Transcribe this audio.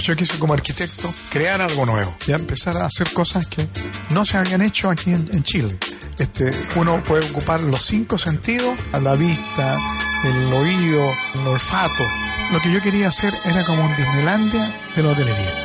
Yo quise como arquitecto crear algo nuevo, ya empezar a hacer cosas que no se habían hecho aquí en Chile. Uno puede ocupar los 5 sentidos, a la vista, el oído, el olfato. Lo que yo quería hacer era como un Disneylandia de la hotelería.